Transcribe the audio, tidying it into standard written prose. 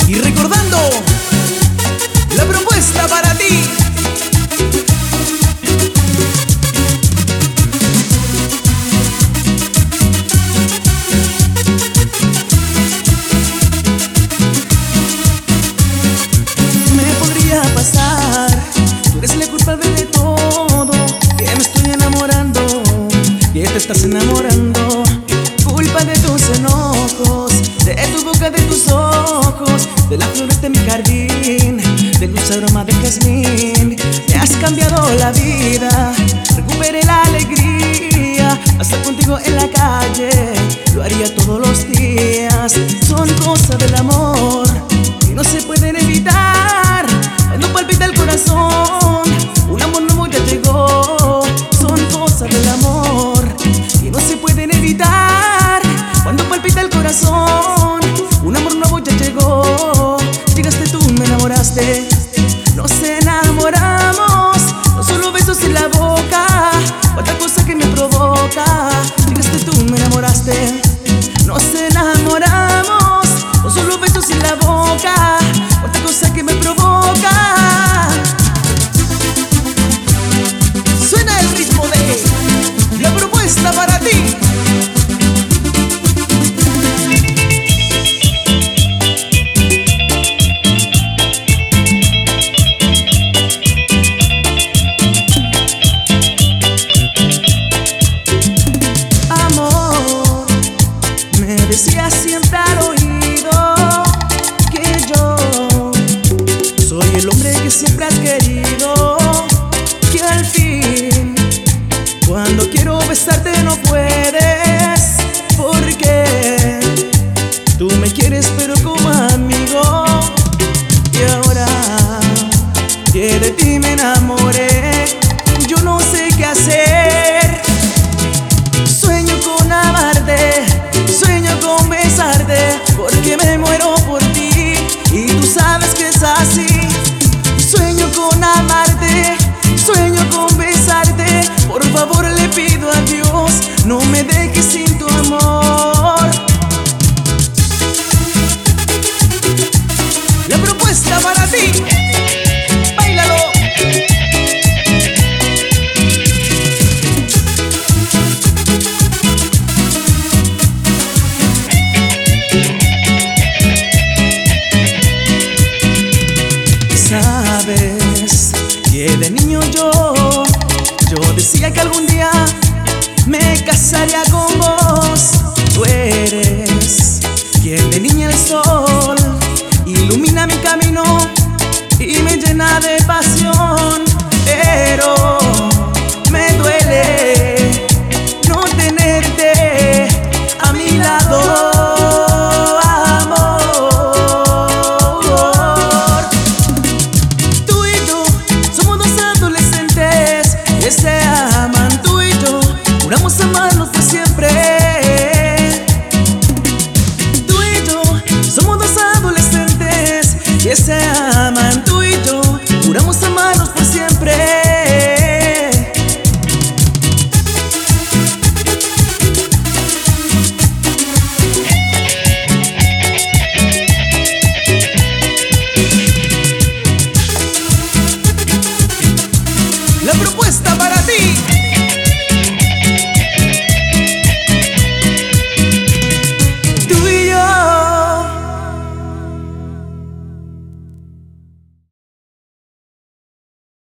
Y recordando la propuesta para ti. Me podría pasar, tú eres la culpable de todo, que me estoy enamorando, que te estás enamorando. Culpa de tus enojos, de tu boca, de tus ojos, de las flores de mi jardín, del dulce aroma de jazmín. Me has cambiado la vida, recuperé la alegría. Hasta contigo en la calle, lo haría todos los días. Son cosas del amor que no se pueden evitar. Cuando palpita el corazón, un amor nuevo ya llegó. Son cosas del amor que no se pueden evitar. Cuando palpita el corazón, un amor nuevo ya llegó. Llegaste tú, me enamoraste. Nos enamoramos, no solo besos en la boca, otra cosa que me provoca. Llegaste tú, me enamoraste. Nos enamoramos, no solo besos en la boca, otra cosa que me provoca. Suena el ritmo de la propuesta para ti. Decía siempre al oído que yo soy el hombre que siempre has querido, que al fin cuando quiero besarte no puedes, porque tú me quieres pero como amigo. Y ahora que de ti me enamoré, yo no sé qué hacer. Sueño con amarte, sueño con besarte, porque me muero por ti y tú sabes que es así. Sueño con amarte, sueño con besarte, por favor le pido a Dios, no me dejes sin tu amor. La propuesta para ti, báilalo. Sabes que de niño yo decía que algún día me casaría con vos. Tú eres quien de niña el sol ilumina mi camino y me llena de pasión. Pero me duele no tenerte a mi lado.